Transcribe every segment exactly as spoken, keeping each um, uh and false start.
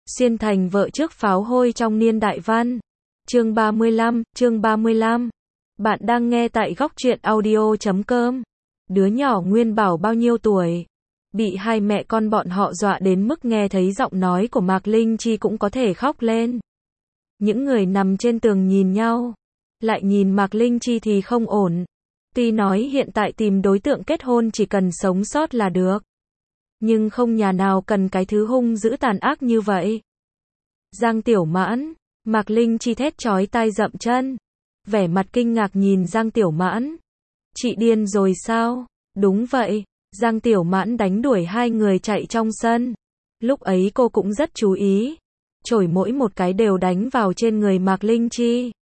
Xuyên thành vợ trước pháo hôi trong niên đại văn. Chương ba mươi lăm, chương ba mươi lăm. Bạn đang nghe tại góc truyện audio chấm com. Đứa nhỏ Nguyên Bảo bao nhiêu tuổi? Bị hai mẹ con bọn họ dọa đến mức nghe thấy giọng nói của Mạc Linh Chi cũng có thể khóc lên. Những người nằm trên tường nhìn nhau, lại nhìn Mạc Linh Chi thì không ổn. Tuy nói hiện tại tìm đối tượng kết hôn chỉ cần sống sót là được, nhưng không nhà nào cần cái thứ hung dữ tàn ác như vậy. Giang Tiểu Mãn, Mạc Linh Chi thét chói tai dậm chân, vẻ mặt kinh ngạc nhìn Giang Tiểu Mãn. Chị điên rồi sao? Đúng vậy, Giang Tiểu Mãn đánh đuổi hai người chạy trong sân. Lúc ấy cô cũng rất chú ý, chổi mỗi một cái đều đánh vào trên người Mạc Linh Chi.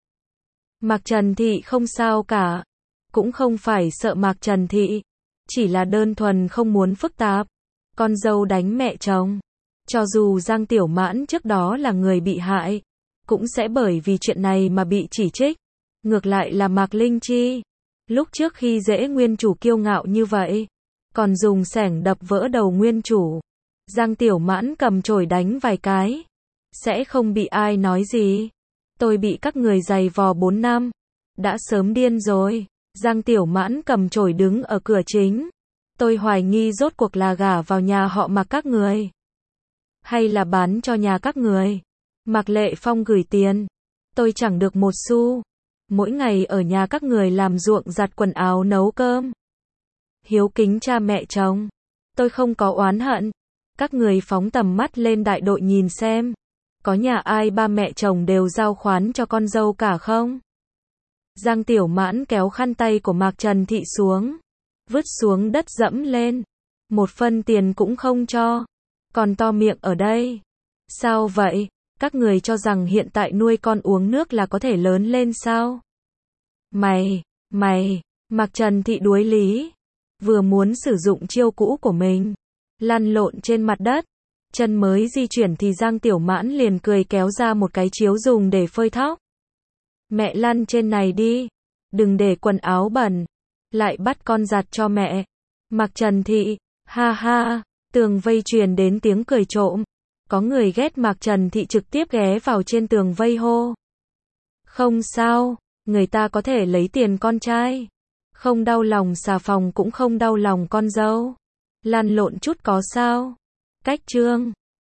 Mạc Trần Thị không sao cả, cũng không phải sợ Mạc Trần Thị, chỉ là đơn thuần không muốn phức tạp. Con dâu đánh mẹ chồng, cho dù Giang Tiểu Mãn trước đó là người bị hại, cũng sẽ bởi vì chuyện này mà bị chỉ trích. Ngược lại là Mạc Linh Chi, lúc trước khi dễ nguyên chủ kiêu ngạo như vậy, còn dùng xẻng đập vỡ đầu nguyên chủ. Giang Tiểu Mãn cầm chổi đánh vài cái, sẽ không bị ai nói gì. Tôi bị các người giày vò bốn năm, đã sớm điên rồi. Giang Tiểu Mãn cầm chổi đứng ở cửa chính. Tôi hoài nghi rốt cuộc là gả vào nhà họ Mạc các người, hay là bán cho nhà các người. Mạc Lệ Phong gửi tiền, tôi chẳng được một xu. Mỗi ngày ở nhà các người làm ruộng giặt quần áo nấu cơm. Hiếu kính cha mẹ chồng, tôi không có oán hận. Các người phóng tầm mắt lên đại đội nhìn xem, có nhà ai ba mẹ chồng đều giao khoán cho con dâu cả không? Giang Tiểu Mãn kéo khăn tay của Mạc Trần Thị xuống, vứt xuống đất dẫm lên. Một phân tiền cũng không cho, còn to miệng ở đây. Sao vậy? Các người cho rằng hiện tại nuôi con uống nước là có thể lớn lên sao? Mày, mày, Mạc Trần Thị đuối lý, vừa muốn sử dụng chiêu cũ của mình, lăn lộn trên mặt đất, chân mới di chuyển thì Giang Tiểu Mãn liền cười kéo ra một cái chiếu dùng để phơi tóc. Mẹ lăn trên này đi, đừng để quần áo bẩn, lại bắt con giặt cho mẹ. Mạc Trần Thị, ha ha, tường vây truyền đến tiếng cười trộm. Có người ghét Mạc Trần Thị trực tiếp ghé vào trên tường vây hô. Không sao, người ta có thể lấy tiền con trai, không đau lòng xà phòng cũng không đau lòng con dâu. Lăn lộn chút có sao? Cách trương,